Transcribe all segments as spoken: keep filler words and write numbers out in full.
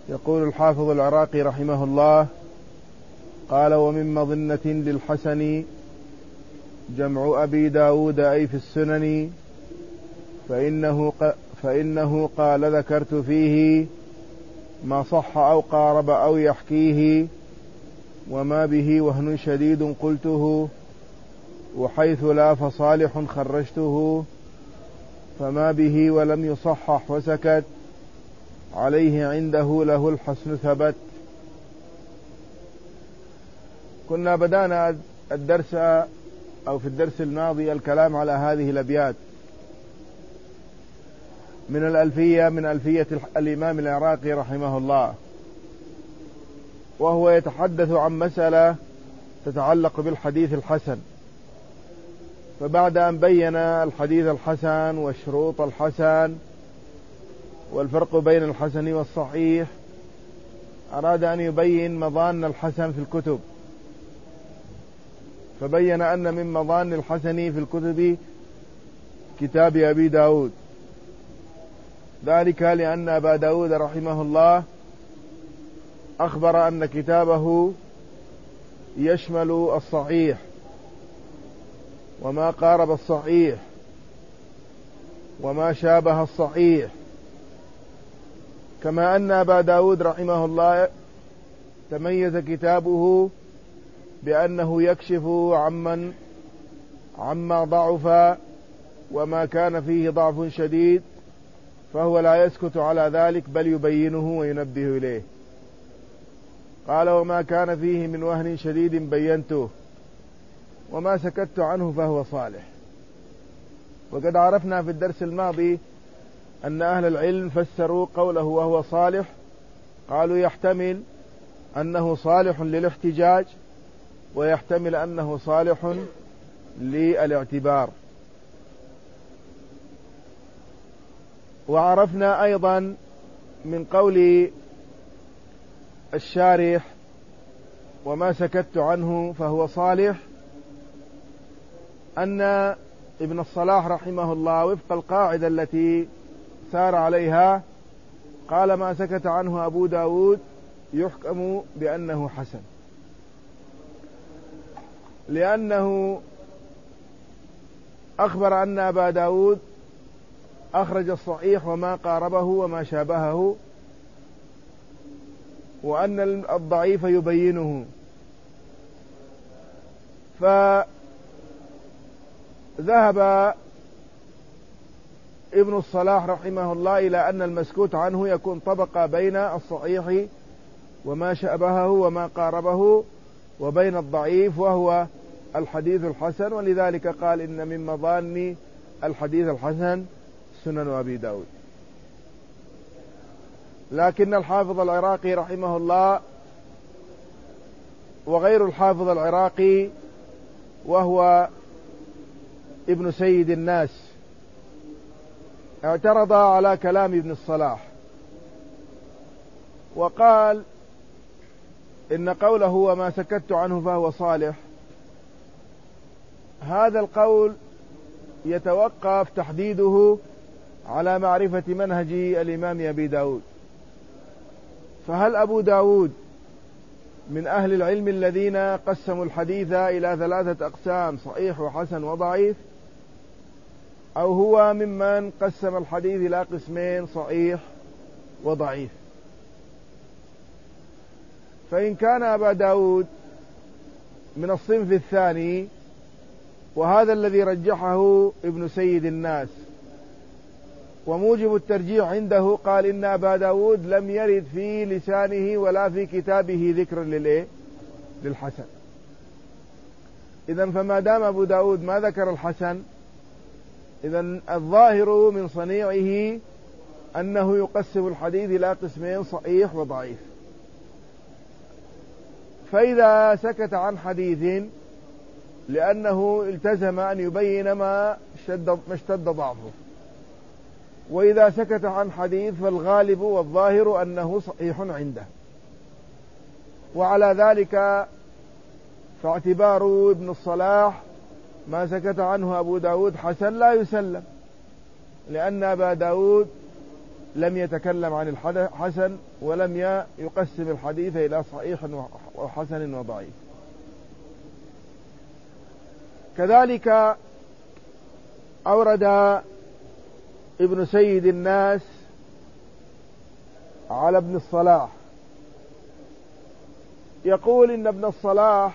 يقول الحافظ العراقي رحمه الله: قال: ومن مظنة للحسن جمع أبي داود أي في السنن، فإنه, فإنه قال: ذكرت فيه ما صح أو قارب أو يحكيه، وما به وهن شديد قلته، وحيث لا فصالح خرجته، فما به ولم يصحح وسكت، عليه عنده له الحسن ثبت. كنا بدأنا الدرس أو في الدرس الماضي الكلام على هذه الأبيات من الألفية من ألفية الإمام العراقي رحمه الله، وهو يتحدث عن مسألة تتعلق بالحديث الحسن. فبعد أن بين الحديث الحسن والشروط الحسن والفرق بين الحسن والصحيح، أراد أن يبين مظان الحسن في الكتب، فبين أن من مظان الحسن في الكتب كتاب أبي داود، ذلك لأن أبا داود رحمه الله أخبر أن كتابه يشمل الصحيح وما قارب الصحيح وما شابه الصحيح، كما أن أبا داود رحمه الله تميز كتابه بأنه يكشف عمن عما ضعف وما كان فيه ضعف شديد، فهو لا يسكت على ذلك بل يبينه وينبه إليه. قال: وما كان فيه من وهن شديد بينته، وما سكت عنه فهو صالح. وقد عرفنا في الدرس الماضي أن أهل العلم فسروا قوله وهو صالح، قالوا يحتمل أنه صالح للاحتجاج، ويحتمل أنه صالح للاعتبار. وعرفنا أيضا من قول الشارح وما سكت عنه فهو صالح أن ابن الصلاح رحمه الله وفق القاعدة التي سار عليها قال: ما سكت عنه أبو داود يحكم بأنه حسن، لأنه أخبر أن أبا داود أخرج الصحيح وما قاربه وما شابهه، وأن الضعيف يبينه. فذهب ابن الصلاح رحمه الله إلى أن المسكوت عنه يكون طبقة بين الصحيح وما شابهه وما قاربه وبين الضعيف وهو الحديث الحسن، ولذلك قال: إن من مظان الحديث الحسن سنن أبي داود. لكن الحافظ العراقي رحمه الله وغير الحافظ العراقي وهو ابن سيد الناس اعترض على كلام ابن الصلاح، وقال إن قوله وما سكت عنه فهو صالح، هذا القول يتوقف تحديده على معرفة منهج الإمام أبي داود. فهل أبو داود من أهل العلم الذين قسموا الحديث إلى ثلاثة أقسام: صحيح وحسن وضعيف، أو هو ممن قسم الحديث إلى قسمين: صحيح وضعيف؟ فإن كان أبا داود من الصنف الثاني، وهذا الذي رجحه ابن سيد الناس، وموجب الترجيح عنده قال إن أبا داود لم يرد في لسانه ولا في كتابه ذكر للإيه؟ للحسن. إذن فما دام أبو داود ما ذكر الحسن، إذن الظاهر من صنيعه أنه يقسم الحديث إلى قسمين: صحيح وضعيف. فإذا سكت عن حديث لأنه التزم أن يبين ما اشتد ضعفه، وإذا سكت عن حديث فالغالب والظاهر أنه صحيح عنده، وعلى ذلك فاعتبار ابن الصلاح ما سكت عنه أبو داود حسن لا يسلم، لأن أبا داود لم يتكلم عن الحسن ولم يقسم الحديث إلى صحيح وحسن وضعيف. كذلك أورد ابن سيد الناس على ابن الصلاح، يقول إن ابن الصلاح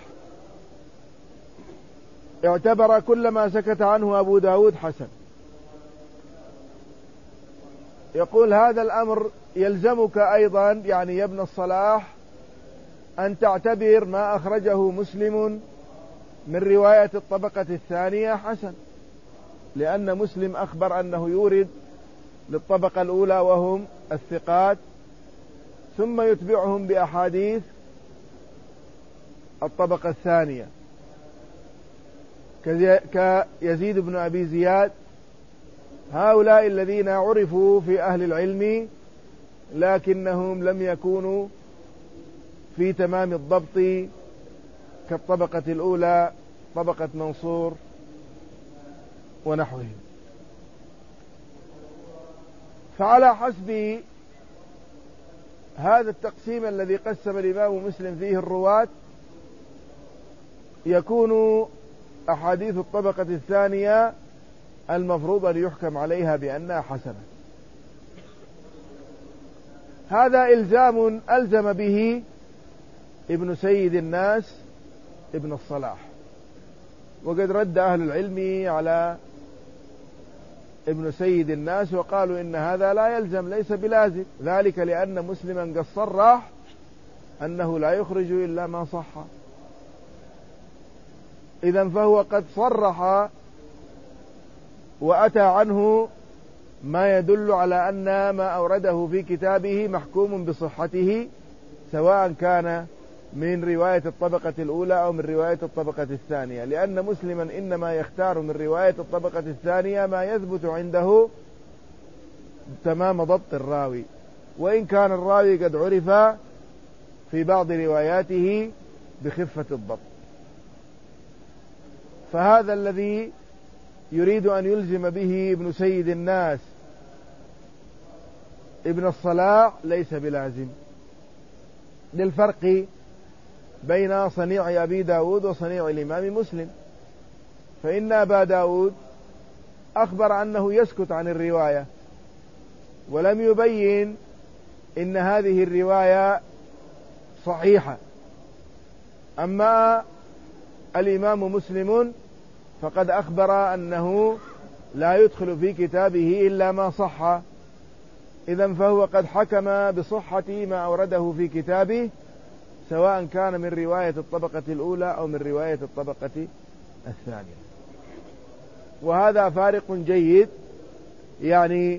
اعتبر كل ما سكت عنه أبو داود حسن. يقول هذا الأمر يلزمك أيضا، يعني يا ابن الصلاح، أن تعتبر ما أخرجه مسلم من رواية الطبقة الثانية حسن، لأن مسلم أخبر أنه يورد للطبقة الأولى وهم الثقات، ثم يتبعهم بأحاديث الطبقة الثانية كيزيد بن أبي زياد. هؤلاء الذين عرفوا في أهل العلم لكنهم لم يكونوا في تمام الضبط كالطبقة الأولى طبقة منصور ونحوهم. فعلى حسب هذا التقسيم الذي قسم الإمام مسلم فيه الرواة يكون أحاديث الطبقة الثانية المفروض أن يحكم عليها بأنها حسنة. هذا إلزام ألزم به ابن سيد الناس ابن الصلاح، وقد رد أهل العلم على ابن سيد الناس وقالوا إن هذا لا يلزم، ليس بلازم، ذلك لأن مسلما قد صرح أنه لا يخرج إلا ما صح. إذن فهو قد صرح وأتى عنه ما يدل على أن ما أورده في كتابه محكوم بصحته، سواء كان من رواية الطبقة الأولى أو من رواية الطبقة الثانية، لأن مسلما إنما يختار من رواية الطبقة الثانية ما يثبت عنده تمام ضبط الراوي، وإن كان الراوي قد عرف في بعض رواياته بخفة الضبط. فهذا الذي يريد أن يلزم به ابن سيد الناس ابن الصلاح ليس بلازم، للفرق بين صنيع أبي داود وصنيع الإمام مسلم. فإن أبا داود أخبر أنه يسكت عن الرواية ولم يبين إن هذه الرواية صحيحة، أما الإمام مسلم فقد أخبر أنه لا يدخل في كتابه إلا ما صح، إذن فهو قد حكم بصحة ما أورده في كتابه، سواء كان من رواية الطبقة الأولى أو من رواية الطبقة الثانية. وهذا فارق جيد، يعني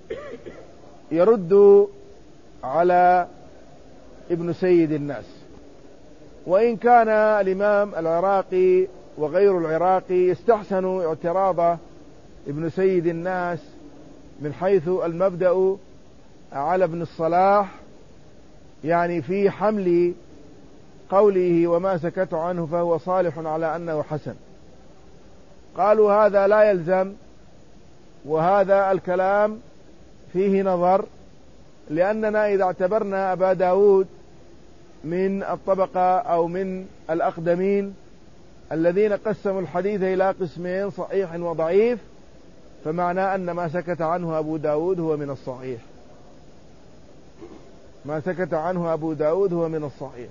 يرد على ابن سيد الناس. وإن كان الإمام العراقي وغير العراقي يستحسن اعتراض ابن سيد الناس من حيث المبدأ على ابن الصلاح، يعني في حمل قوله وما سكت عنه فهو صالح على أنه حسن. قالوا هذا لا يلزم، وهذا الكلام فيه نظر، لأننا إذا اعتبرنا أبا داود من الطبقة أو من الأقدمين الذين قسموا الحديث إلى قسمين صحيح وضعيف، فمعنى أن ما سكت عنه أبو داود هو من الصحيح، ما سكت عنه أبو داود هو من الصحيح.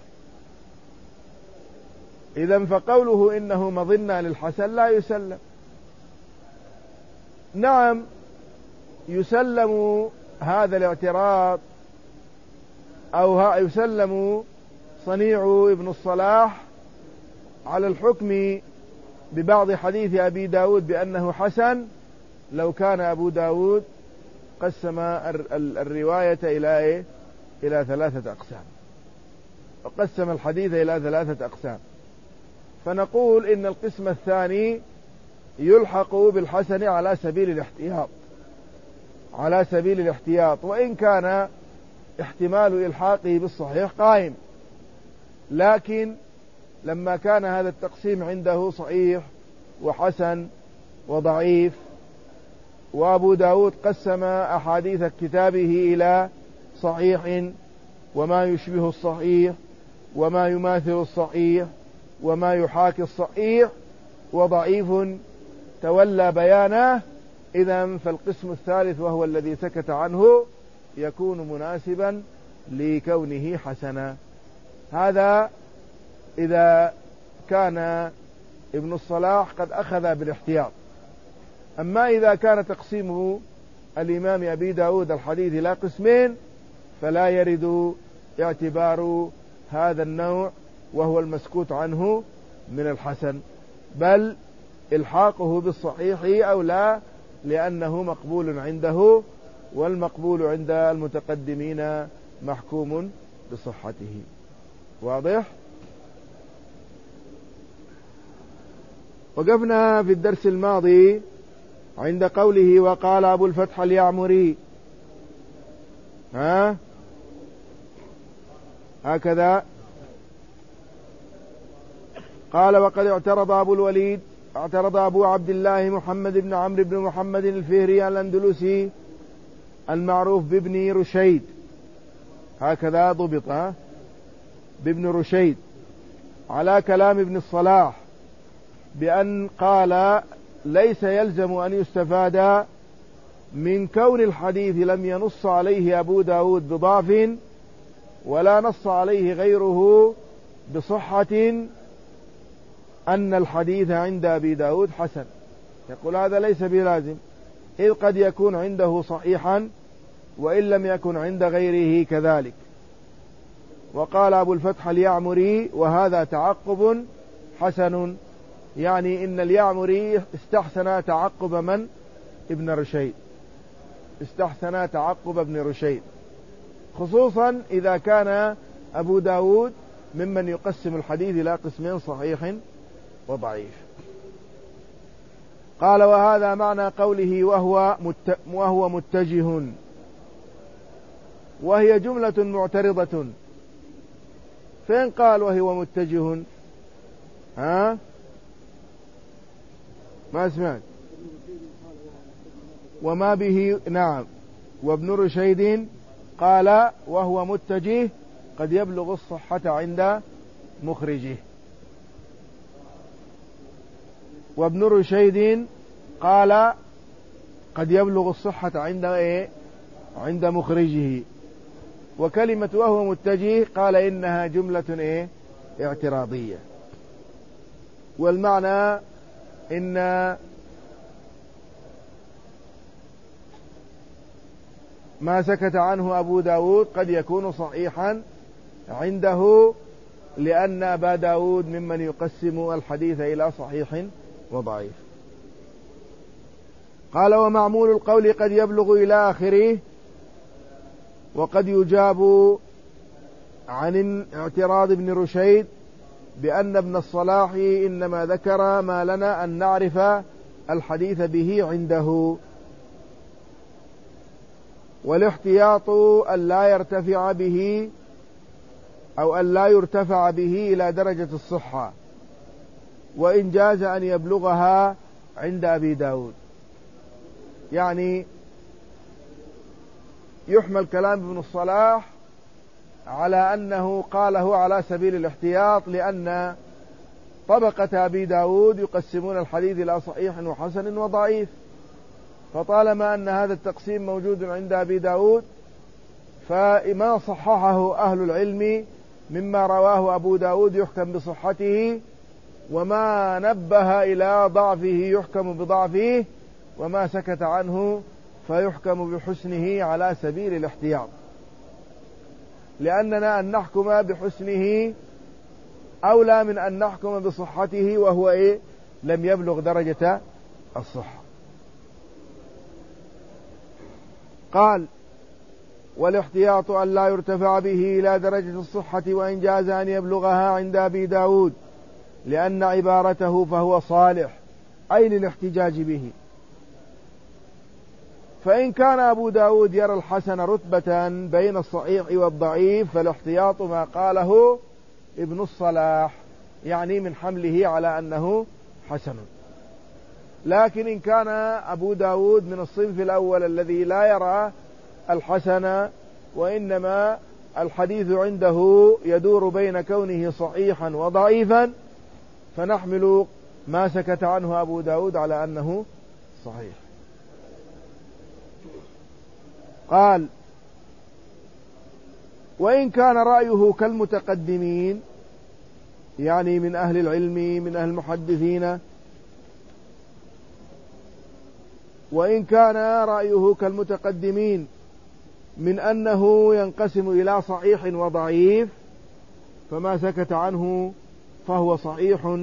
إذن فقوله إنه مظنة للحسن لا يسلم. نعم يسلم هذا الاعتراض أو يسلم صنيع ابن الصلاح على الحكم ببعض حديث أبي داود بأنه حسن لو كان أبو داود قسم الرواية إلى إيه؟ إلى ثلاثة أقسام، وقسم الحديث إلى ثلاثة أقسام. فنقول إن القسم الثاني يلحق بالحسن على سبيل الاحتياط، على سبيل الاحتياط، وإن كان احتمال إلحاقه بالصحيح قائم، لكن لما كان هذا التقسيم عنده صحيح وحسن وضعيف وأبو داود قسم أحاديث كتابه إلى صحيح وما يشبه الصحيح وما يماثل الصحيح وما يحاكي الصحيح وضعيف تولى بيانه. إذن فالقسم الثالث وهو الذي سكت عنه يكون مناسبا لكونه حسنا. هذا إذا كان ابن الصلاح قد أخذ بالاحتياط. أما إذا كان تقسيم الإمام أبي داود الحديث إلى قسمين فلا يرد اعتبار هذا النوع وهو المسكوت عنه من الحسن، بل الحاقه بالصحيح أو لا، لأنه مقبول عنده، والمقبول عند المتقدمين محكوم بصحته. واضح؟ وقفنا في الدرس الماضي عند قوله وقال أبو الفتح اليعمري، ها هكذا قال: وقد اعترض أبو الوليد اعترض أبو عبد الله محمد بن عمرو بن محمد الفهري الأندلسي المعروف بابن رشيد، هكذا ضبط بابن رشيد، على كلام ابن الصلاح بأن قال: ليس يلزم أن يستفاد من كون الحديث لم ينص عليه أبو داود بضعف ولا نص عليه غيره بصحة أن الحديث عند أبي داود حسن. يقول هذا ليس بلازم، إذ قد يكون عنده صحيحا وإن لم يكن عند غيره كذلك. وقال أبو الفتح اليعمري: وهذا تعقب حسن، يعني إن اليعمري استحسن تعقب من؟ ابن رشيد، استحسن تعقب ابن رشيد، خصوصا إذا كان أبو داود ممن يقسم الحديث إلى قسمين: صحيح وضعيف. قال: وهذا معنى قوله وهو, مت... وهو متجه، وهي جملة معترضة. فين قال وهو متجه؟ ها ما سمعت. وما به، نعم. وابن رشيد قال وهو متجه قد يبلغ الصحة عند مخرجه. وابن رشيد قال قد يبلغ الصحة عند ايه؟ عند مخرجه. وكلمة وهو متجه قال إنها جملة ايه؟ اعتراضية. والمعنى إن ما سكت عنه أبو داود قد يكون صحيحا عنده، لأن أبا داود ممن يقسم الحديث إلى صحيح وضعيف. قال: ومعمول القول قد يبلغ إلى آخره. وقد يجاب عن اعتراض ابن رشيد بأن ابن الصلاح إنما ذكر ما لنا أن نعرف الحديث به عنده، والاحتياط أن لا يرتفع به أو أن لا يرتفع به إلى درجة الصحة، وإن جاز أن يبلغها عند أبي داود. يعني يحمل كلام ابن الصلاح على أنه قاله على سبيل الاحتياط، لأن طبقة أبي داود يقسمون الحديث إلى صحيح وحسن وضعيف، فطالما أن هذا التقسيم موجود عند أبي داود فما صححه أهل العلم مما رواه أبو داود يحكم بصحته، وما نبه إلى ضعفه يحكم بضعفه، وما سكت عنه فيحكم بحسنه على سبيل الاحتياط، لأننا أن نحكم بحسنه أولى من أن نحكم بصحته وهو إيه؟ لم يبلغ درجة الصحة. قال: والاحتياط أن لا يرتفع به إلى درجة الصحة وإن جاز أن يبلغها عند أبي داود، لأن عبارته فهو صالح أي للاحتجاج به. فإن كان أبو داود يرى الحسن رتبة بين الصحيح والضعيف فالاحتياط ما قاله ابن الصلاح، يعني من حمله على أنه حسن. لكن إن كان أبو داود من الصنف الأول الذي لا يرى الحسن وإنما الحديث عنده يدور بين كونه صحيحا وضعيفا، فنحمل ما سكت عنه أبو داود على أنه صحيح. قال: وإن كان رأيه كالمتقدمين، يعني من أهل العلم من أهل المحدثين، وإن كان رأيه كالمتقدمين من أنه ينقسم إلى صحيح وضعيف، فما سكت عنه فهو صحيح،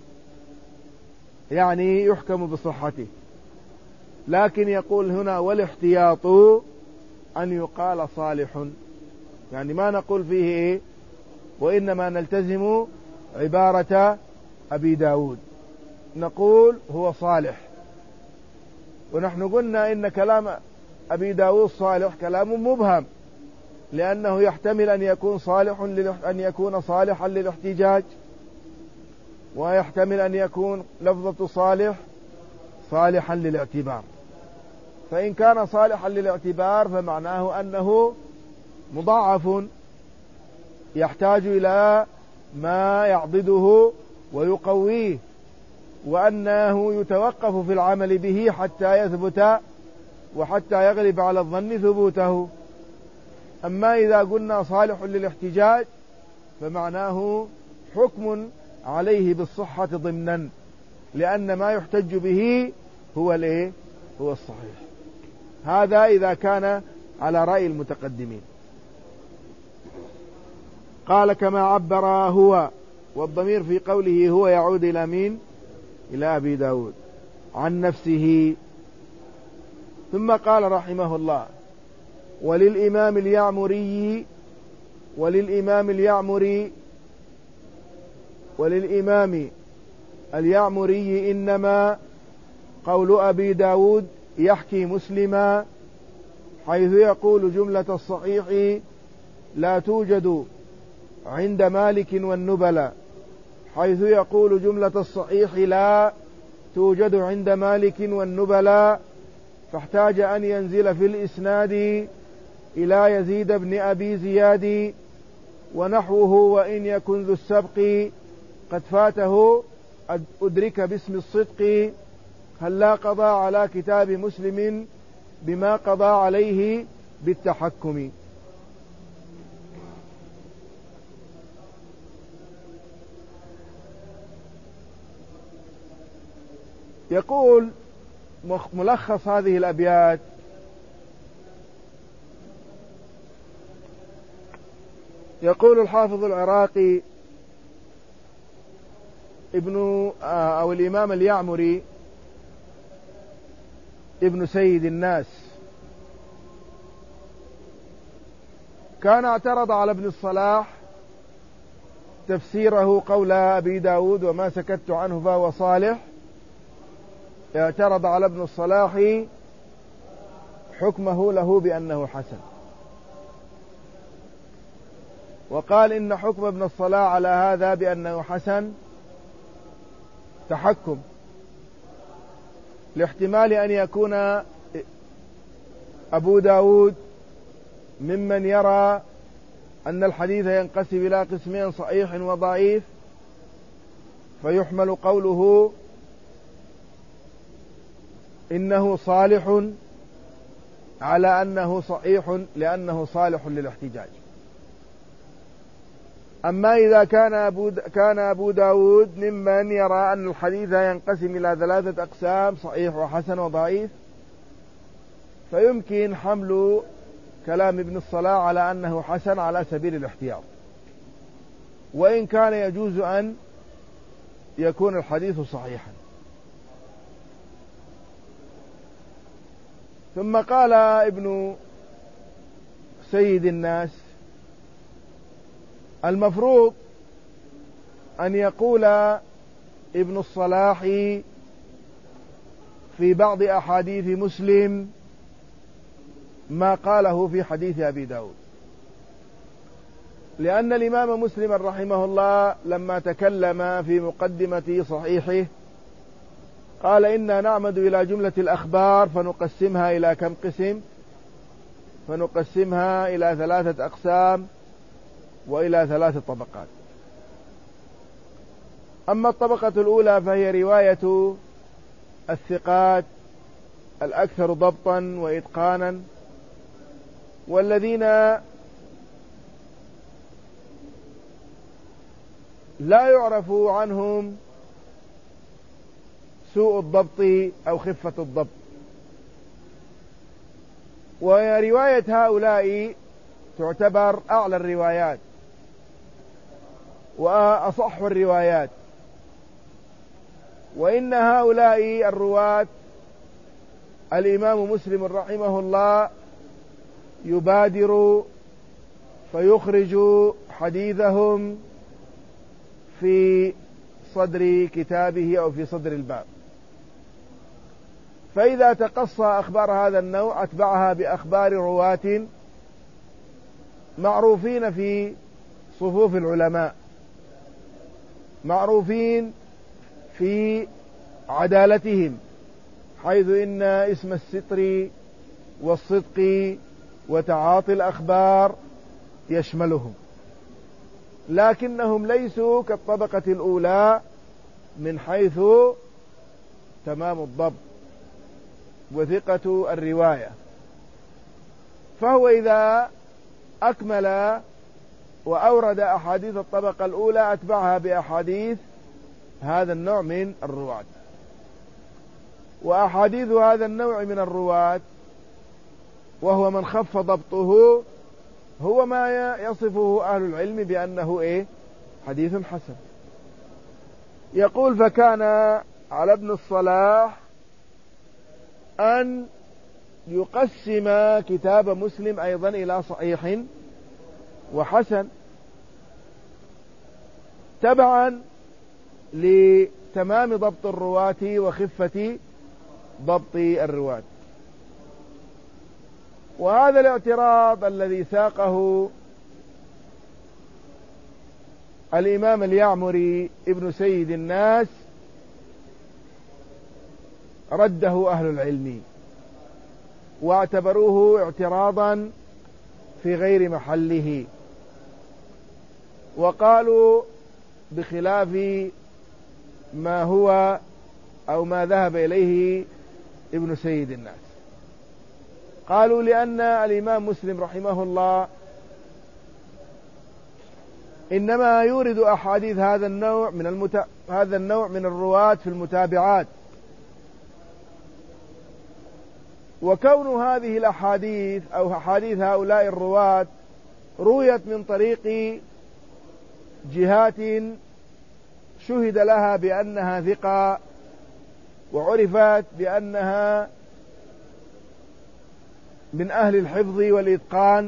يعني يحكم بصحته. لكن يقول هنا: والاحتياط أن يقال صالح، يعني ما نقول فيه إيه، وإنما نلتزم عبارة أبي داود، نقول هو صالح. ونحن قلنا إن كلام أبي داود صالح كلام مبهم، لأنه يحتمل أن يكون صالح أن يكون صالحا للاحتجاج، ويحتمل أن يكون لفظة صالح صالحا للاعتبار. فإن كان صالحا للاعتبار فمعناه أنه مضاعف يحتاج إلى ما يعضده ويقويه، وأنه يتوقف في العمل به حتى يثبت وحتى يغلب على الظن ثبوته. أما إذا قلنا صالح للاحتجاج فمعناه حكم عليه بالصحة ضمنا، لأن ما يحتج به هو الايه هو الصحيح. هذا إذا كان على رأي المتقدمين. قال: كما عبر هو، والضمير في قوله هو يعود إلى مين؟ إلى أبي داود، عن نفسه. ثم قال رحمه الله: وللإمام اليعمري وللإمام اليعمري وللإمام اليعمري إنما قول أبي داود يحكي مسلما، حيث يقول جملة الصحيح لا توجد عند مالك والنبلاء، حيث يقول جملة الصحيح لا توجد عند مالك والنبلاء، فاحتاج أن ينزل في الإسناد إلى يزيد بن أبي زياد ونحوه، وإن يكن ذو السبق قد فاته أدرك باسم الصدق، هل لا قضى على كتاب مسلم بما قضى عليه بالتحكم. يقول ملخص هذه الأبيات: يقول الحافظ العراقي ابن أو الإمام اليعمري ابن سيد الناس كان اعترض على ابن الصلاح تفسيره قول أبي داود وما سكت عنه فهو صالح. اعترض على ابن الصلاح حكمه له بأنه حسن، وقال إن حكم ابن الصلاح على هذا بأنه حسن تحكم، لاحتمال أن يكون أبو داود ممن يرى أن الحديث ينقسم إلى قسمين صحيح وضعيف، فيحمل قوله إنه صالح على أنه صحيح لأنه صالح للاحتجاج. أما إذا كان أبو, كان أبو داود ممن يرى أن الحديث ينقسم إلى ثلاثة أقسام صحيح وحسن وضعيف، فيمكن حمل كلام ابن الصلاح على أنه حسن على سبيل الاحتياط، وإن كان يجوز أن يكون الحديث صحيحا. ثم قال ابن سيد الناس: المفروض أن يقول ابن الصلاح في بعض أحاديث مسلم ما قاله في حديث أبي داود، لأن الإمام مسلم رحمه الله لما تكلم في مقدمة صحيحه قال إنا نعمد إلى جملة الأخبار فنقسمها إلى كم قسم؟ فنقسمها إلى ثلاثة أقسام وإلى ثلاث طبقات. أما الطبقة الأولى فهي رواية الثقات الأكثر ضبطا وإتقانا، والذين لا يعرف عنهم سوء الضبط أو خفة الضبط. ورواية هؤلاء تعتبر أعلى الروايات وأصح الروايات، وإن هؤلاء الرواة الإمام مسلم رحمه الله يبادر فيخرج حديثهم في صدر كتابه أو في صدر الباب، فإذا تقصى أخبار هذا النوع أتبعها بأخبار رواة معروفين في صفوف العلماء، معروفين في عدالتهم، حيث إن اسم الستر والصدق وتعاطي الأخبار يشملهم، لكنهم ليسوا كالطبقة الأولى من حيث تمام الضبط وثقة الرواية. فهو إذا أكمل وأورد أحاديث الطبقة الأولى أتبعها بأحاديث هذا النوع من الرواة. وأحاديث هذا النوع من الرواة وهو من خف ضبطه هو ما يصفه أهل العلم بأنه إيه؟ حديث حسن. يقول: فكان على ابن الصلاح أن يقسم كتاب مسلم أيضا إلى صحيح وحسن تبعا لتمام ضبط الرواة وخفة ضبط الرواة. وهذا الاعتراض الذي ساقه الإمام اليعمري ابن سيد الناس رده أهل العلم واعتبروه اعتراضا في غير محله، وقالوا بخلاف ما هو أو ما ذهب إليه ابن سيد الناس. قالوا لأن الإمام مسلم رحمه الله إنما يورد أحاديث هذا النوع من المت... هذا النوع من الرواة في المتابعات، وكون هذه الأحاديث أو أحاديث هؤلاء الرواة رويت من طريق جهات شهد لها بأنها ثقة وعرفت بأنها من أهل الحفظ والإتقان،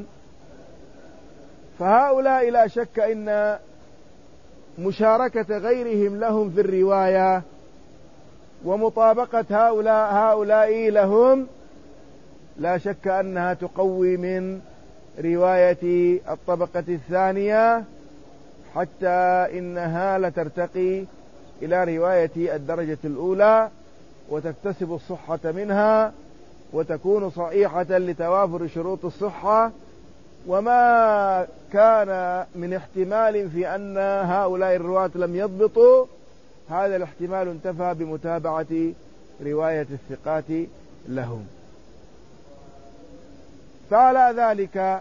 فهؤلاء لا شك إن مشاركة غيرهم لهم في الرواية ومطابقة هؤلاء هؤلاء لهم لا شك أنها تقوي من رواية الطبقة الثانية، حتى إنها لترتقي إلى رواية الدرجة الأولى وتكتسب الصحة منها وتكون صحيحة لتوافر شروط الصحة. وما كان من احتمال في أن هؤلاء الرواة لم يضبطوا، هذا الاحتمال انتفى بمتابعة رواية الثقات لهم. فعلى ذلك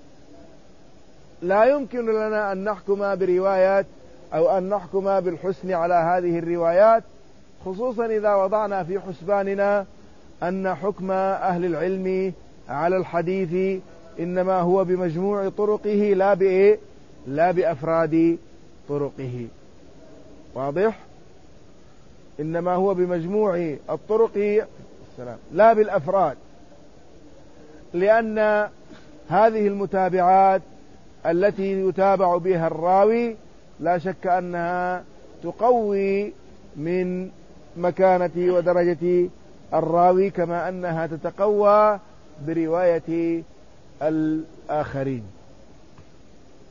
لا يمكن لنا أن نحكم بروايات أو أن نحكم بالحسن على هذه الروايات، خصوصا إذا وضعنا في حسباننا أن حكم أهل العلم على الحديث إنما هو بمجموع طرقه لا بإيه؟ لا بأفراد طرقه. واضح؟ إنما هو بمجموع الطرق لا بالأفراد، لأن هذه المتابعات التي يتابع بها الراوي لا شك أنها تقوي من مكانة ودرجة الراوي كما أنها تتقوى برواية الآخرين.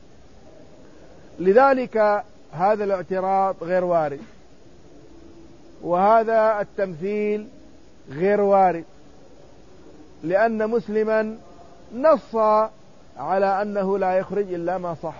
لذلك هذا الاعتراض غير وارد. وهذا التمثيل غير وارد، لأن مسلما نص على أنه لا يخرج إلا ما صح،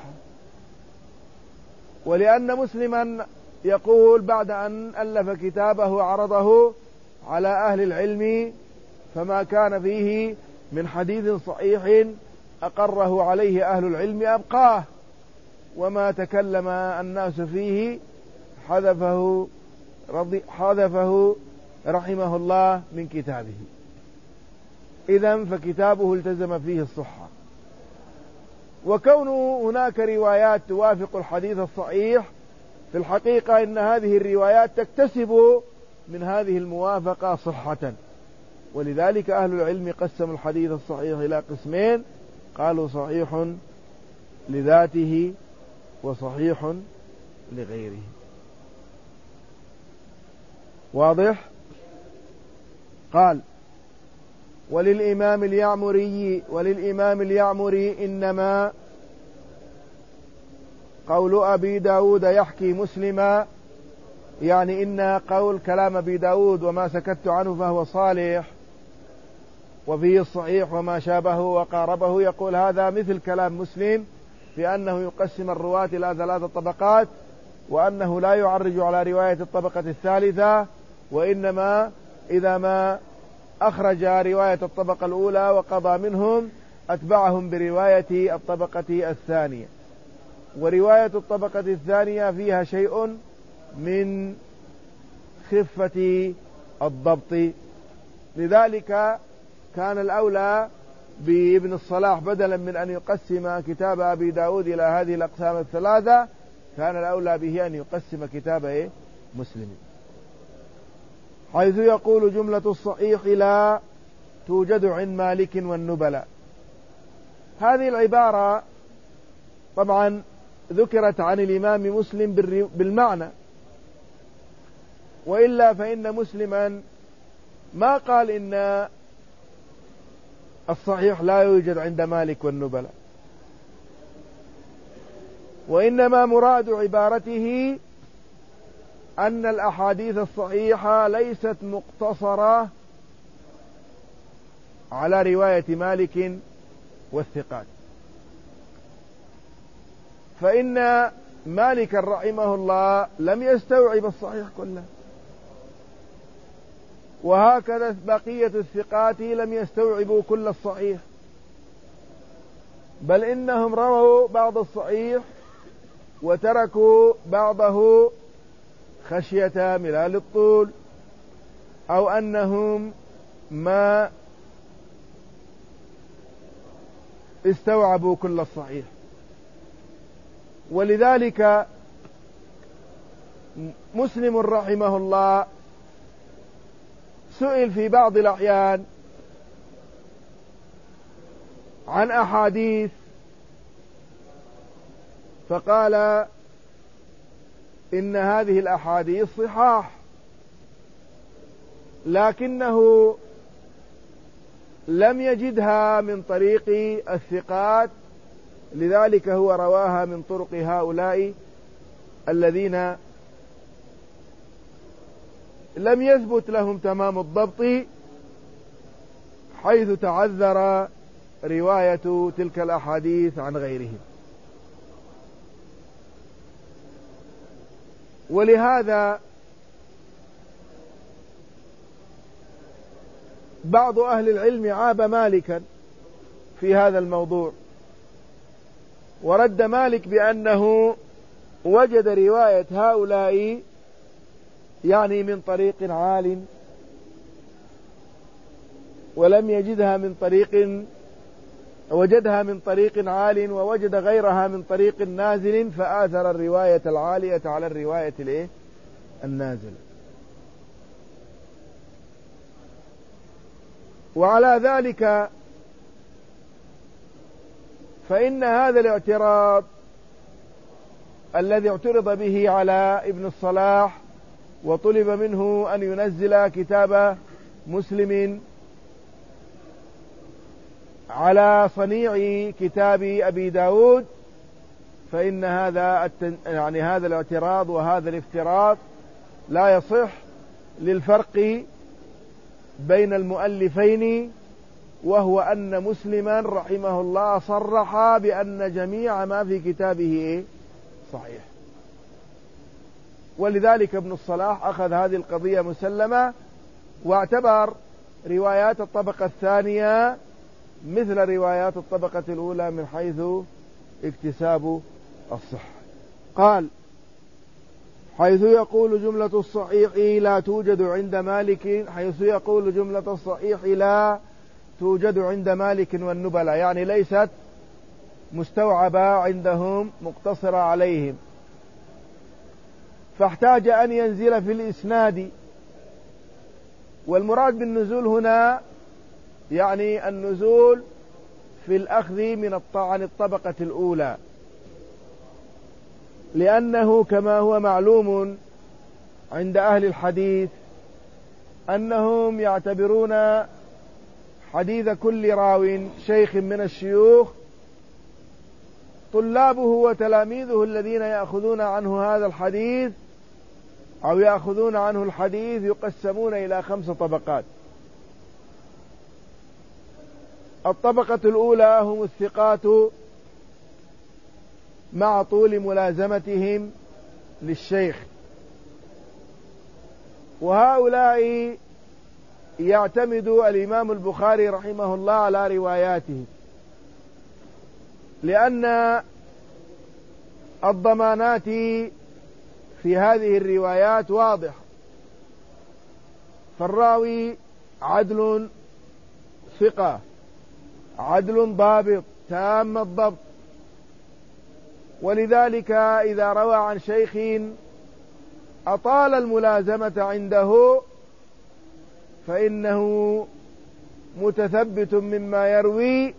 ولأن مسلما يقول بعد أن ألف كتابه عرضه على أهل العلم، فما كان فيه من حديث صحيح أقره عليه أهل العلم أبقاه، وما تكلم الناس فيه حذفه رضي حذفه رحمه الله من كتابه. إذن فكتابه التزم فيه الصحة. وكون هناك روايات توافق الحديث الصحيح، في الحقيقة إن هذه الروايات تكتسب من هذه الموافقة صحة، ولذلك أهل العلم قسموا الحديث الصحيح إلى قسمين، قالوا صحيح لذاته وصحيح لغيره. واضح؟ قال: وللإمام اليعمري وللإمام اليعمري إنما قول أبي داود يحكي مسلما، يعني إن قول كلام أبي داود وما سكت عنه فهو صالح، وفيه الصحيح وما شابه وقاربه، يقول هذا مثل كلام مسلم في أنه يقسم الرواة إلى ثلاثة طبقات، وأنه لا يعرج على رواية الطبقة الثالثة، وإنما إذا ما أخرج رواية الطبقة الأولى وقضى منهم أتبعهم برواية الطبقة الثانية. ورواية الطبقة الثانية فيها شيء من خفة الضبط، لذلك كان الأولى بابن الصلاح بدلا من أن يقسم كتاب أبي داود إلى هذه الأقسام الثلاثة، كان الأولى به أن يقسم كتاب إيه؟ مسلم، حيث يقول جملة الصحيح لا توجد عند مالك والنبلاء. هذه العبارة طبعا ذكرت عن الإمام مسلم بالمعنى، وإلا فإن مسلما ما قال إن الصحيح لا يوجد عند مالك والنبلاء، وإنما مراد عبارته أن الأحاديث الصحيحة ليست مقتصرة على رواية مالك والثقات، فإن مالك رحمه الله لم يستوعب الصحيح كله، وهكذا بقية الثقات لم يستوعبوا كل الصحيح، بل إنهم رووا بعض الصحيح وتركوا بعضه خشية ملال الطول، أو أنهم ما استوعبوا كل الصحيح. ولذلك مسلم رحمه الله سئل في بعض الأحيان عن أحاديث فقال إن هذه الأحاديث صحاح، لكنه لم يجدها من طريق الثقات، لذلك هو رواها من طرق هؤلاء الذين لم يثبت لهم تمام الضبط، حيث تعذر رواية تلك الأحاديث عن غيرهم. ولهذا بعض أهل العلم عاب مالكا في هذا الموضوع، ورد مالك بأنه وجد رواية هؤلاء يعني من طريق عال، ولم يجدها من طريق وجدها من طريق عال ووجد غيرها من طريق نازل، فآثر الرواية العالية على الرواية الايه النازلة. وعلى ذلك فإن هذا الاعتراض الذي اعترض به على ابن الصلاح وطلب منه أن ينزل كتاب مسلم على صنيع كتاب أبي داود، فإن هذا يعني هذا الاعتراض وهذا الافتراض لا يصح، للفرق بين المؤلفين، وهو أن مسلما رحمه الله صرح بأن جميع ما في كتابه صحيح، ولذلك ابن الصلاح أخذ هذه القضية مسلمة، واعتبر روايات الطبقة الثانية مثل روايات الطبقة الأولى من حيث اكتساب الصحة. قال: حيث يقول جملة الصحيح لا توجد عند مالك حيث يقول جملة الصحيح لا توجد عند مالك والنبلة، يعني ليست مستوعبة عندهم، مقتصرة عليهم، فاحتاج أن ينزل في الإسناد. والمراد بالنزول هنا يعني النزول في الأخذ من عن الطبقة الأولى، لأنه كما هو معلوم عند أهل الحديث أنهم يعتبرون حديث كل راو شيخ من الشيوخ طلابه وتلاميذه الذين يأخذون عنه هذا الحديث أو يأخذون عنه الحديث يقسمون إلى خمس طبقات. الطبقة الأولى هم الثقات مع طول ملازمتهم للشيخ، وهؤلاء يعتمد الإمام البخاري رحمه الله على رواياته، لأن الضمانات في هذه الروايات واضح، فالراوي عدل ثقة عدل ضابط تام الضبط، ولذلك إذا روى عن شيخ أطال الملازمة عنده فإنه متثبت مما يروي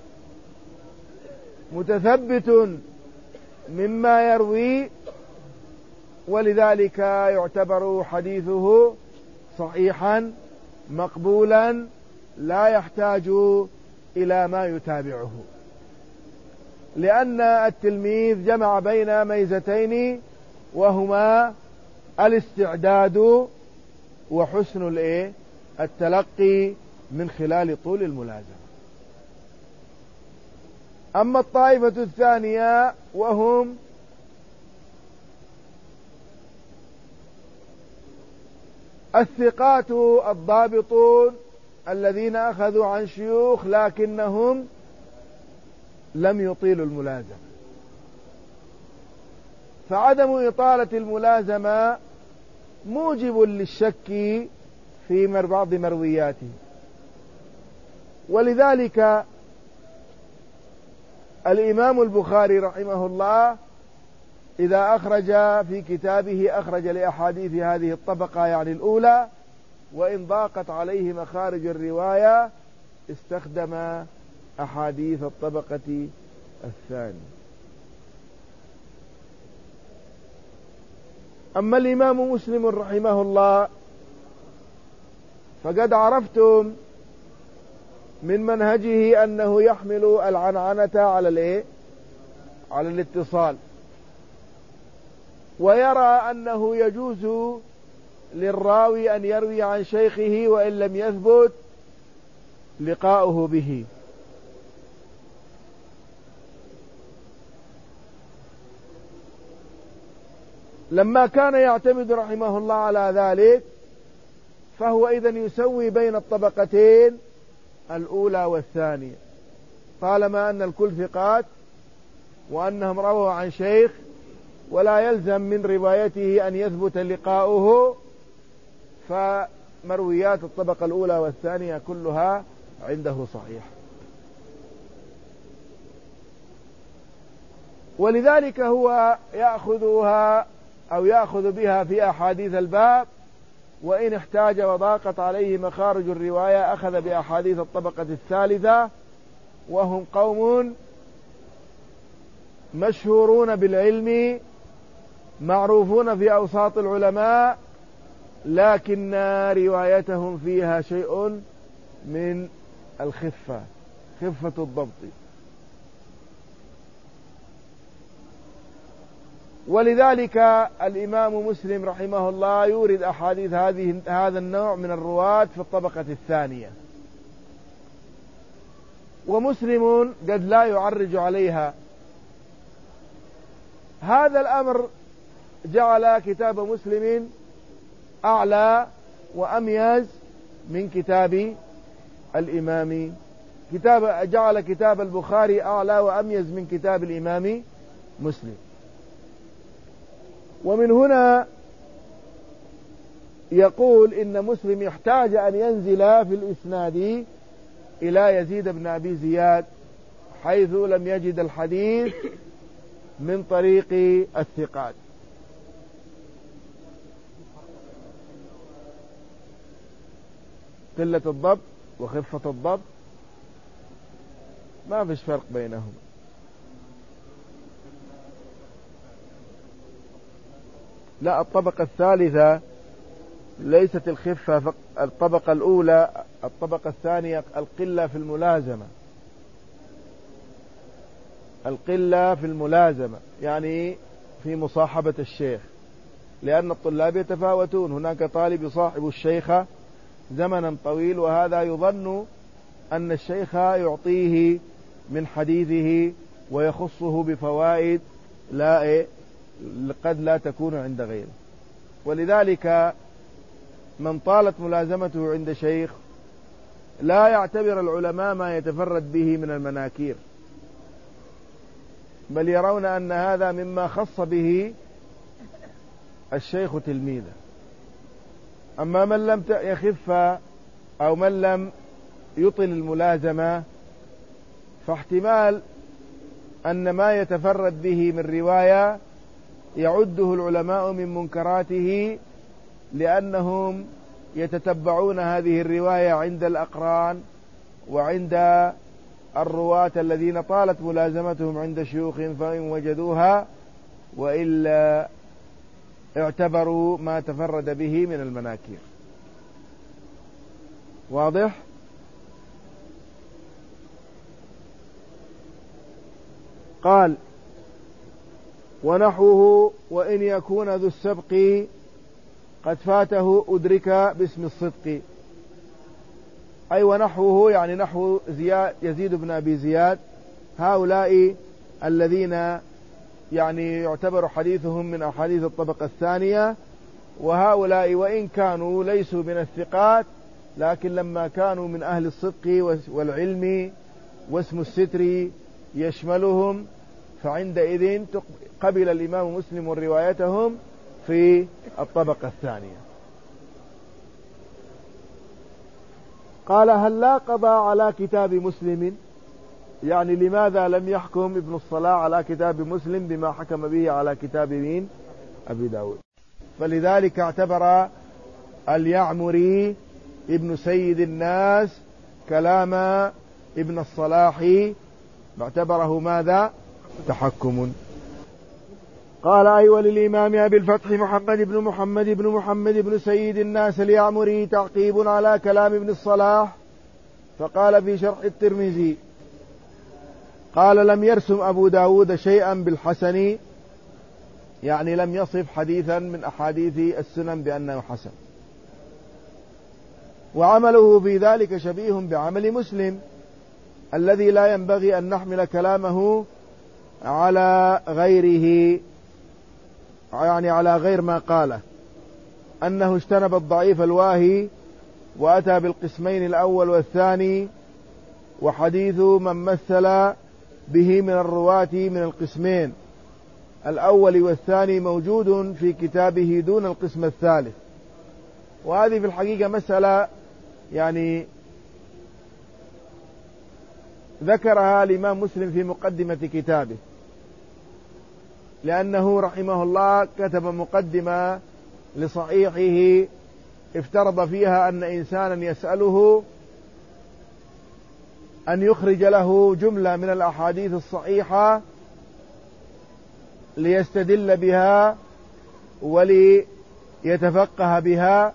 متثبت مما يروي ولذلك يعتبر حديثه صحيحا مقبولا لا يحتاج إلى ما يتابعه، لأن التلميذ جمع بين ميزتين وهما الاستعداد وحسن الايه التلقي من خلال طول الملازمة. أما الطائفة الثانية وهم الثقات الضابطون الذين أخذوا عن شيوخ لكنهم لم يطيلوا الملازمة، فعدم إطالة الملازمة موجب للشك في بعض مروياته، ولذلك الإمام البخاري رحمه الله إذا أخرج في كتابه أخرج لأحاديث هذه الطبقة يعني الأولى، وإن ضاقت عليه مخارج الرواية استخدم أحاديث الطبقة الثانية. أما الإمام مسلم رحمه الله فقد عرفتم من منهجه أنه يحمل العنعنة على الايه على الاتصال، ويرى أنه يجوز للراوي أن يروي عن شيخه وإن لم يثبت لقاؤه به، لما كان يعتمد رحمه الله على ذلك فهو إذن يسوي بين الطبقتين الأولى والثانية، طالما أن الكل ثقات وأنهم رووا عن شيخ ولا يلزم من روايته أن يثبت لقاؤه، فمرويات الطبقة الأولى والثانية كلها عنده صحيح. ولذلك هو يأخذها أو يأخذ بها في أحاديث الباب، وإن احتاج وضاقت عليه مخارج الرواية أخذ بأحاديث الطبقة الثالثة، وهم قوم مشهورون بالعلم معروفون في أوساط العلماء، لكن روايتهم فيها شيء من الخفة خفة الضبط. ولذلك الإمام مسلم رحمه الله يورد أحاديث هذه هذا النوع من الرواة في الطبقة الثانية، ومسلم قد لا يعرج عليها. هذا الأمر جعل كتاب مسلم أعلى وأميز من كتاب الإمام كتاب جعل كتاب البخاري أعلى وأميز من كتاب الإمام مسلم. ومن هنا يقول إن مسلم يحتاج أن ينزل في الإسناد إلى يزيد بن أبي زياد حيث لم يجد الحديث من طريق الثقات. قلة الضبط وخفة الضبط ما فيش فرق بينهما. لا، الطبقة الثالثة ليست الخفة، الطبقة الأولى الطبقة الثانية القلة في الملازمة، القلة في الملازمة يعني في مصاحبة الشيخ، لأن الطلاب يتفاوتون. هناك طالب يصاحب الشيخ زمنا طويل وهذا يظن أن الشيخ يعطيه من حديثه ويخصه بفوائد لا قد لا تكون عند غيره. ولذلك من طالت ملازمته عند شيخ لا يعتبر العلماء ما يتفرد به من المناكير، بل يرون أن هذا مما خص به الشيخ تلميذه. أما من لم يخف أو من لم يطل الملازمة فاحتمال أن ما يتفرد به من رواية يعده العلماء من منكراته، لأنهم يتتبعون هذه الرواية عند الأقران وعند الرواة الذين طالت ملازمتهم عند شيوخ، فإن وجدوها وإلا اعتبروا ما تفرد به من المناكير. واضح؟ قال ونحوه وإن يكون ذو السبق قد فاته أدرك باسم الصدق، أي ونحوه يعني نحو زياد يزيد بن أبي زياد، هؤلاء الذين يعني يعتبر حديثهم من أحاديث الطبقة الثانية، وهؤلاء وإن كانوا ليسوا من الثقات لكن لما كانوا من أهل الصدق والعلم واسم الستر يشملهم، فعندئذ قبل الإمام مسلم روايتهم في الطبقة الثانية. قال هل لا قضى على كتاب مسلم، يعني لماذا لم يحكم ابن الصلاح على كتاب مسلم بما حكم به على كتاب مين؟ أبي داود. فلذلك اعتبر اليعمري ابن سيد الناس كلام ابن الصلاح اعتبره ماذا؟ تحكم. قال أي وللإمام أبي الفتح محمد بن محمد بن محمد بن سيد الناس اليعمري تعقيب على كلام ابن الصلاح. فقال في شرح الترمذي قال لم يرسم أبو داود شيئا بالحسن، يعني لم يصف حديثا من أحاديث السنن بأنه حسن، وعمله في ذلك شبيه بعمل مسلم الذي لا ينبغي أن نحمل كلامه على غيره، يعني على غير ما قاله، أنه اجتنب الضعيف الواهي وأتى بالقسمين الأول والثاني، وحديث من مثل به من الرواة من القسمين الأول والثاني موجود في كتابه دون القسم الثالث. وهذه في الحقيقة مسألة يعني ذكرها الإمام مسلم في مقدمة كتابه، لأنه رحمه الله كتب مقدمة لصحيحه افترض فيها أن إنسانا يسأله أن يخرج له جملة من الأحاديث الصحيحة ليستدل بها وليتفقه بها،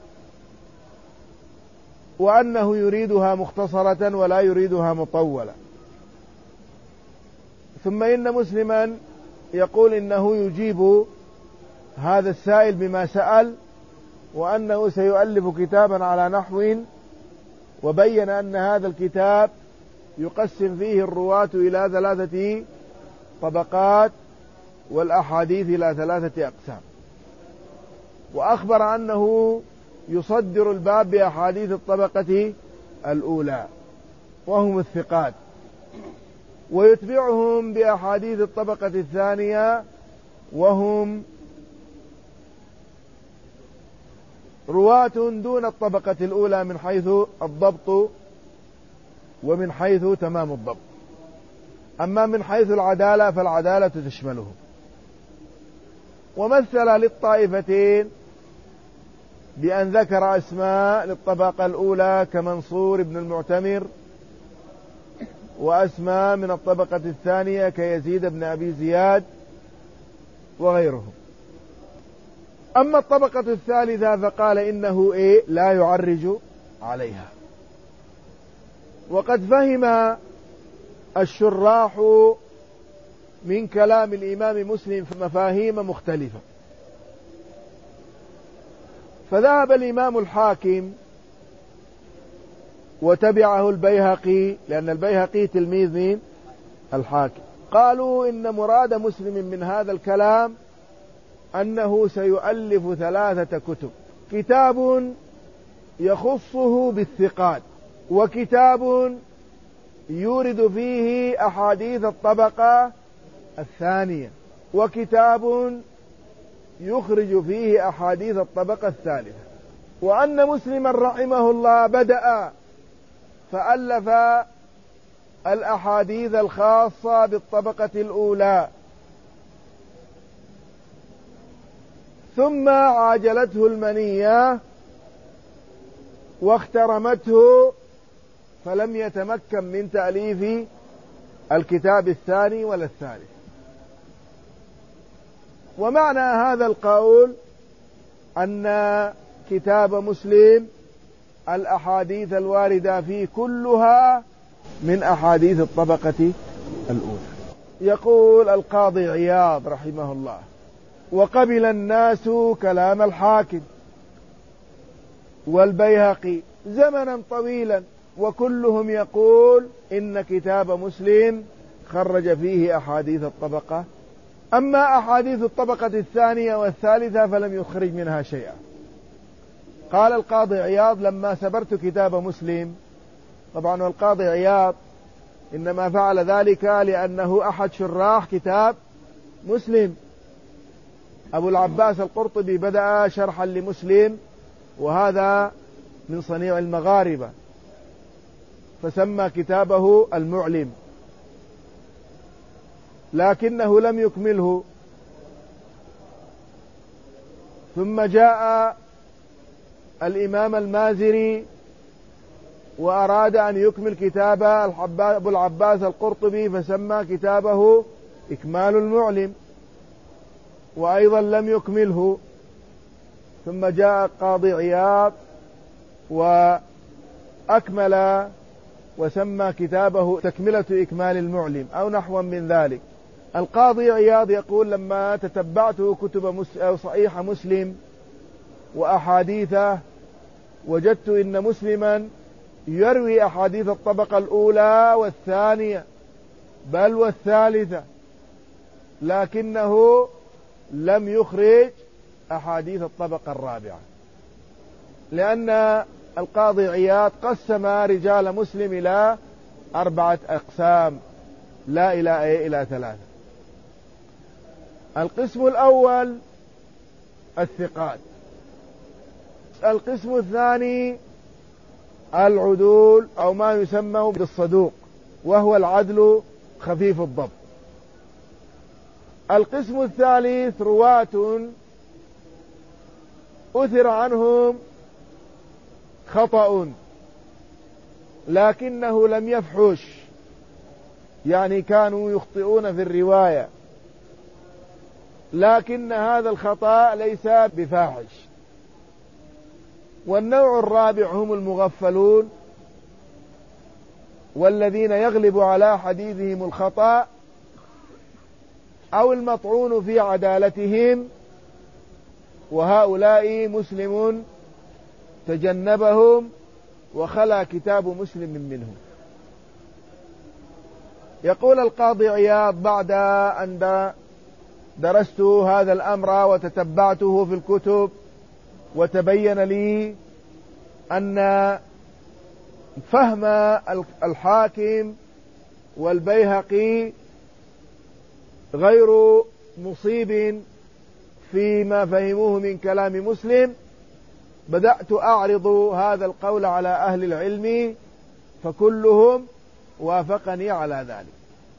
وأنه يريدها مختصرة ولا يريدها مطولة. ثم إن مسلما يقول إنه يجيب هذا السائل بما سأل، وأنه سيؤلف كتابا على نحو، وبين أن هذا الكتاب يقسم فيه الرواة إلى ثلاثة طبقات والأحاديث إلى ثلاثة أقسام، وأخبر أنه يصدر الباب بأحاديث الطبقة الأولى وهم الثقات، ويتبعهم بأحاديث الطبقة الثانية وهم رواة دون الطبقة الأولى من حيث الضبط ومن حيث تمام الضبط، أما من حيث العدالة فالعدالة تشملهم. ومثل للطائفتين بأن ذكر أسماء للطبقة الأولى كمنصور بن المعتمر، وأسماء من الطبقة الثانية كيزيد بن أبي زياد وغيرهم. أما الطبقة الثالثة فقال إنه إيه لا يعرج عليها. وقد فهم الشراح من كلام الإمام مسلم في مفاهيم مختلفة، فذهب الإمام الحاكم وتبعه البيهقي، لأن البيهقي تلميذ مين؟ الحاكم. قالوا إن مراد مسلم من هذا الكلام أنه سيؤلف ثلاثة كتب، كتاب يخصه بالثقات، وكتاب يورد فيه أحاديث الطبقة الثانية، وكتاب يخرج فيه أحاديث الطبقة الثالثة. وأن مسلما رحمه الله بدأ فألف الأحاديث الخاصة بالطبقة الأولى، ثم عاجلته المنية واخترمته فلم يتمكن من تأليف الكتاب الثاني ولا الثالث. ومعنى هذا القول أن كتاب مسلم الأحاديث الواردة فيه كلها من أحاديث الطبقة الأولى. يقول القاضي عياض رحمه الله: وقبل الناس كلام الحاكم والبيهقي زمنا طويلا، وكلهم يقول إن كتاب مسلم خرج فيه أحاديث الطبقة، أما أحاديث الطبقة الثانية والثالثة فلم يخرج منها شيئا. قال القاضي عياض: لما سبرت كتاب مسلم، طبعا القاضي عياض إنما فعل ذلك لأنه أحد شراح كتاب مسلم. أبو العباس القرطبي بدأ شرحا لمسلم، وهذا من صنيع المغاربة، فسمى كتابه المعلم، لكنه لم يكمله. ثم جاء الإمام المازري وأراد أن يكمل كتاب أبو العباس القرطبي، فسمى كتابه إكمال المعلم، وأيضا لم يكمله. ثم جاء قاضي عياض وأكمل وسمى كتابه تكملة إكمال المعلم أو نحو من ذلك. القاضي عياض يقول: لما تتبعت كتب أو صحيح مسلم وأحاديثه وجدت إن مسلما يروي أحاديث الطبقة الأولى والثانية بل والثالثة، لكنه لم يخرج أحاديث الطبقة الرابعة، لأن القاضي عياض قسم رجال مسلم إلى أربعة أقسام لا إلى إلى ثلاثة. القسم الأول الثقات، القسم الثاني العدول أو ما يسمى بالصدوق، وهو العدل خفيف الضبط. القسم الثالث رواة أثر عنهم خطأ لكنه لم يفحش، يعني كانوا يخطئون في الرواية، لكن هذا الخطأ ليس بفاحش. والنوع الرابع هم المغفلون، والذين يغلب على حديثهم الخطأ أو المطعون في عدالتهم وهؤلاء مسلم تجنبهم وخلا كتاب مسلم منهم. يقول القاضي عياض: بعد أن درست هذا الأمر وتتبعته في الكتب وتبين لي أن فهم الحاكم والبيهقي غير مصيب فيما فهموه من كلام مسلم، بدأت أعرض هذا القول على أهل العلم فكلهم وافقني على ذلك.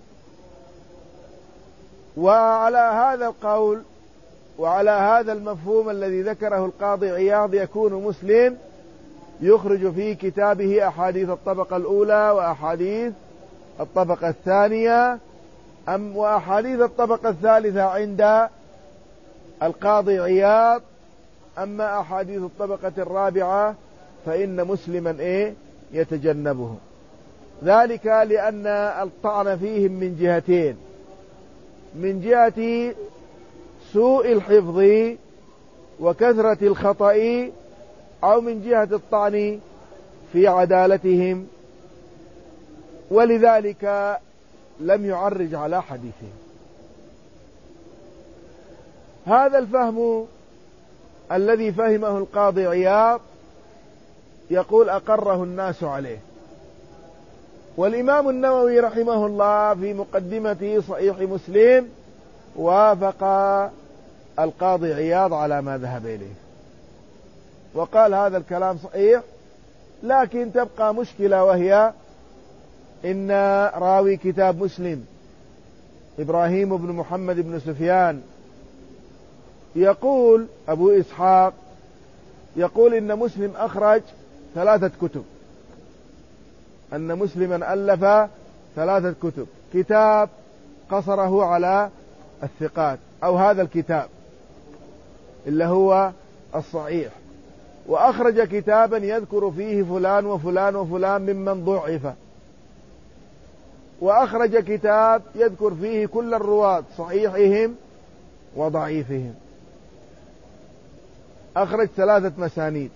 وعلى هذا القول وعلى هذا المفهوم الذي ذكره القاضي عياض يكون مسلم يخرج في كتابه أحاديث الطبقة الأولى وأحاديث الطبقة الثانية أم وأحاديث الطبقة الثالثة عند القاضي عياض. أما أحاديث الطبقة الرابعة فإن مسلما إيه يتجنبه، ذلك لأن الطعن فيهم من جهتين: من جهة سوء الحفظ وكثرة الخطأ، أو من جهة الطعن في عدالتهم، ولذلك لم يعرج على حديثهم. هذا الفهم الذي فهمه القاضي عياض يقول أقره الناس عليه. والإمام النووي رحمه الله في مقدمة صحيح مسلم وافق القاضي عياض على ما ذهب إليه وقال هذا الكلام صحيح، لكن تبقى مشكلة، وهي إن راوي كتاب مسلم إبراهيم بن محمد بن سفيان يقول أبو إسحاق يقول إن مسلم أخرج ثلاثة كتب، أن مسلما ألف ثلاثة كتب: كتاب قصره على الثقات، أو هذا الكتاب اللي هو الصحيح، وأخرج كتابا يذكر فيه فلان وفلان وفلان ممن ضعف، وأخرج كتاب يذكر فيه كل الرواة صحيحهم وضعيفهم. أخرج ثلاثة مسانيد.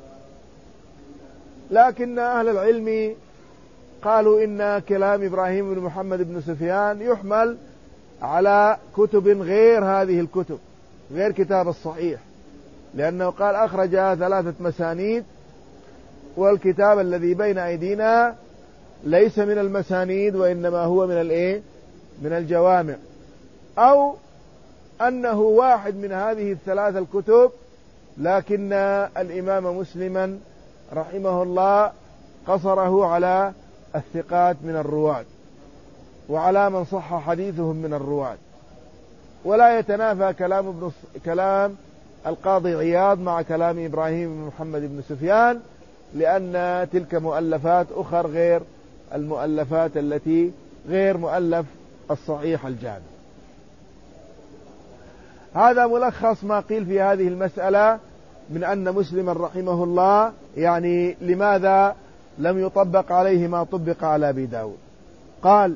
لكن أهل العلم قالوا إن كلام إبراهيم بن محمد بن سفيان يحمل على كتب غير هذه الكتب، غير كتاب الصحيح، لأنه قال أخرج ثلاثة مسانيد، والكتاب الذي بين أيدينا ليس من المسانيد وإنما هو من الإيه؟ من الجوامع، أو أنه واحد من هذه الثلاثة الكتب، لكن الإمام مسلما رحمه الله قصره على الثقات من الرواة وعلى من صح حديثهم من الرواة. ولا يتنافى كلام ابن كلام القاضي عياض مع كلام إبراهيم بن محمد بن سفيان، لأن تلك مؤلفات أخر غير المؤلفات التي غير مؤلف الصحيح الجامع. هذا ملخص ما قيل في هذه المسألة من أن مسلما رحمه الله يعني لماذا لم يطبق عليه ما طبق على أبي داود. قال: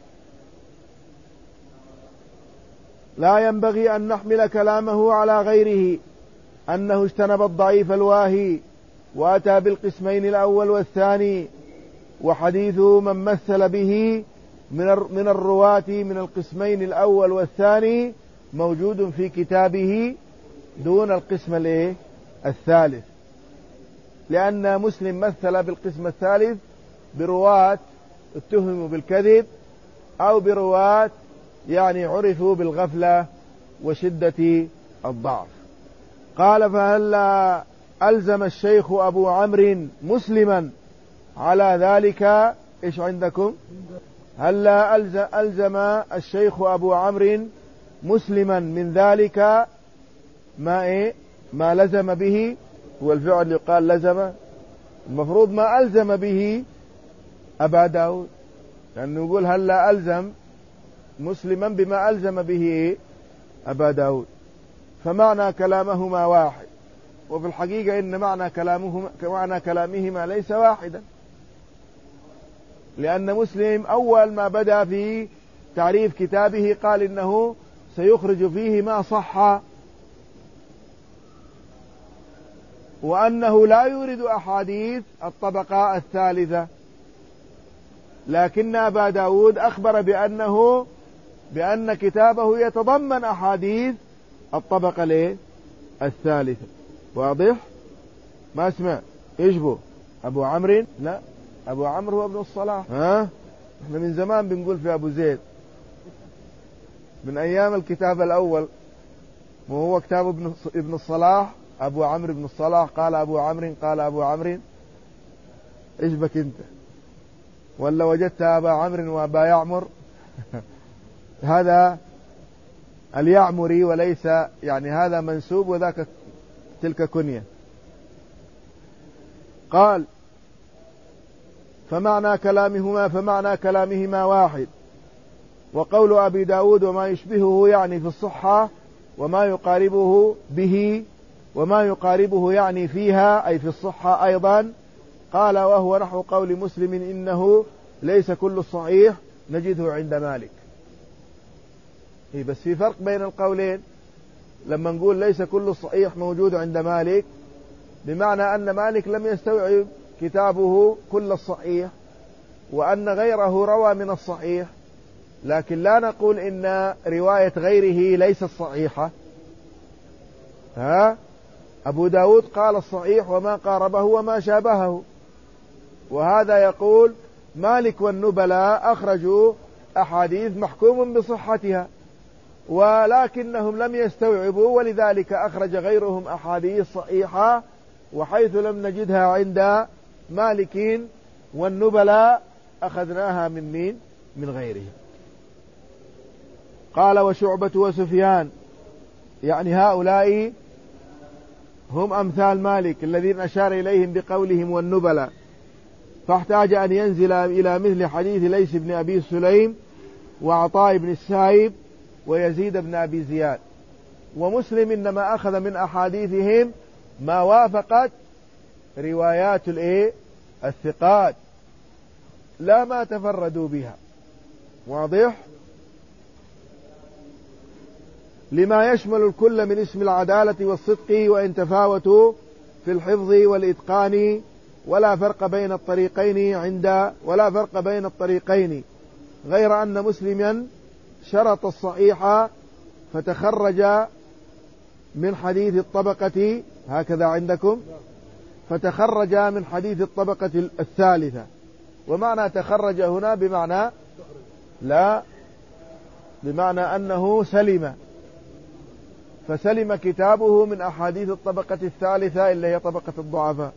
لا ينبغي أن نحمل كلامه على غيره أنه اجتنب الضعيف الواهي وأتى بالقسمين الأول والثاني، وحديث من مثل به من الرواة من القسمين الأول والثاني موجود في كتابه دون القسم الايه الثالث، لأن مسلم مثل بالقسم الثالث برواة اتهموا بالكذب أو برواة يعني عرفوا بالغفلة وشدة الضعف. قال: فهلا ألزم الشيخ أبو عمرو مسلما على ذلك؟ إيش عندكم؟ هلا ألزم الشيخ أبو عمرو مسلما من ذلك ما إيه ما لزم به، هو الفعل يقال لزم، المفروض ما ألزم به أبا داود، لأنه يعني يقول هلا ألزم مسلما بما ألزم به أبا داود، فمعنى كلامهما واحد، وفي الحقيقة إن معنى كلامهما كمعنى كلامهما ليس واحدا، لأن مسلم أول ما بدأ في تعريف كتابه قال إنه سيخرج فيه ما صح وأنه لا يورد أحاديث الطبقة الثالثة، لكن أبا داود أخبر بأنه بأن كتابه يتضمن أحاديث الطبقة ليه الثالثة. واضح؟ ما اسمع إيش بو أبو عمرو؟ لا، أبو عمرو هو ابن الصلاح. ها احنا من زمان بنقول في أبو زيد من أيام الكتاب الأول، وهو كتاب ابن ابن الصلاح أبو عمرو بن الصلاح. قال أبو عمرو قال أبو عمرو. إيش بك أنت؟ ولا وجدت أبا عمرو وأبا يعمر؟ هذا اليعمري وليس يعني هذا منسوب وذاك تلك كنية. قال فمعنى كلامهما فمعنى كلامهما واحد. وقول أبي داود وما يشبهه يعني في الصحة، وما يقاربه به وما يقاربه يعني فيها أي في الصحة أيضا. قال وهو نحو قول مسلم إنه ليس كل الصحيح نجده عند مالك. إيه بس في فرق بين القولين. لما نقول ليس كل الصحيح موجود عند مالك بمعنى أن مالك لم يستوعب كتابه كل الصحيح، وأن غيره روى من الصحيح، لكن لا نقول إن رواية غيره ليست صحيحة. ها أبو داود قال الصحيح وما قاربه وما شابهه، وهذا يقول مالك والنبلاء أخرجوا أحاديث محكوم بصحتها، ولكنهم لم يستوعبوا، ولذلك أخرج غيرهم أحاديث صحيحة، وحيث لم نجدها عند مالك والنبلاء أخذناها من مين؟ من غيرهم. قال وشعبة وسفيان، يعني هؤلاء هم أمثال مالك الذين أشار إليهم بقولهم والنبلاء، فاحتاج أن ينزل إلى مثل حديث ليث بن أبي سليم وعطاء بن السائب ويزيد بن أبي زياد. ومسلم إنما أخذ من أحاديثهم ما وافقت روايات الإيه الثقات، لا ما تفردوا بها. واضح؟ لما يشمل الكل من اسم العدالة والصدق، وإن تفاوتوا في الحفظ والإتقان، ولا فرق بين الطريقين عند ولا فرق بين الطريقين، غير أن مسلما شرط الصحيح فتخرج من حديث الطبقة، هكذا عندكم، فتخرج من حديث الطبقة الثالثة. ومعنى تخرج هنا بمعنى لا بمعنى أنه سلم، فسلم كتابه من أحاديث الطبقة الثالثة اللي هي طبقة الضعفاء.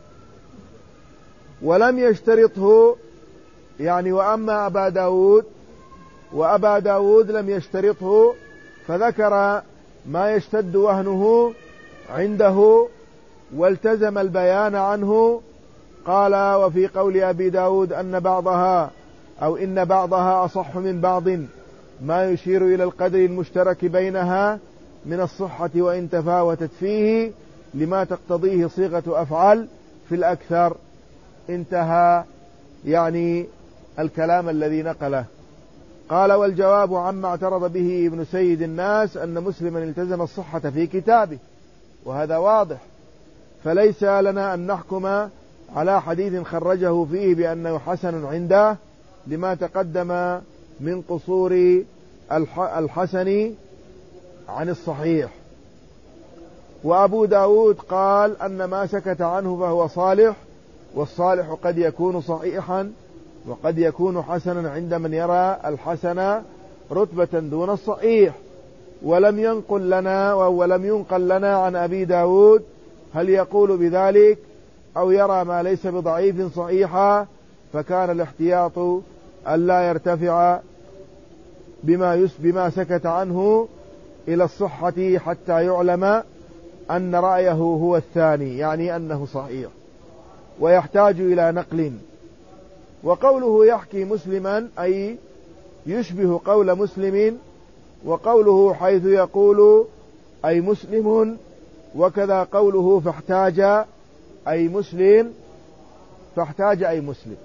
ولم يشترطه يعني وأما أبا داود وأبا داود لم يشترطه، فذكر ما يشتد وهنه عنده والتزم البيان عنه. قال وفي قول أبي داود أن بعضها أو إن بعضها أصح من بعض ما يشير إلى القدر المشترك بينها من الصحة وإن تفاوتت فيه لما تقتضيه صيغة أفعال في الأكثر. انتهى يعني الكلام الذي نقله. قال والجواب عما اعترض به ابن سيد الناس أن مسلما التزم الصحة في كتابه، وهذا واضح، فليس لنا أن نحكم على حديث خرجه فيه بأنه حسن عنده لما تقدم من قصور الحسن عن الصحيح. وأبو داود قال أن ما سكت عنه فهو صالح، والصالح قد يكون صحيحا وقد يكون حسنا عند من يرى الحسن رتبة دون الصحيح. ولم ينقل لنا ولم ينقل لنا عن أبي داود هل يقول بذلك أو يرى ما ليس بضعيف صحيحا، فكان الاحتياط ألا يرتفع بما, بما سكت عنه إلى الصحة حتى يعلم أن رأيه هو الثاني، يعني أنه صحيح، ويحتاج إلى نقل. وقوله يحكي مسلما أي يشبه قول مسلم، وقوله حيث يقول أي مسلم، وكذا قوله فاحتاج أي مسلم فاحتاج أي مسلم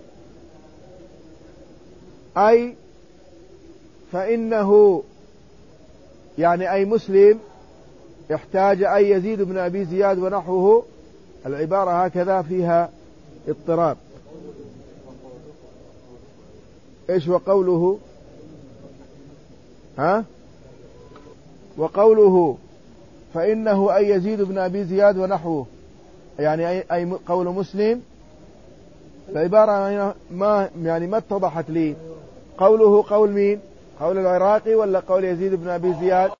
أي فإنه يعني أي مسلم احتاج أي يزيد بن أبي زياد ونحوه العبارة هكذا فيها اضطراب. إيش وقوله؟ ها؟ وقوله فإنه أي يزيد بن أبي زياد ونحوه، يعني أي, أي قول مسلم. العبارة ما يعني ما اتضحت لي، قوله قول مين؟ قول العراقي ولا قول يزيد بن أبي زياد؟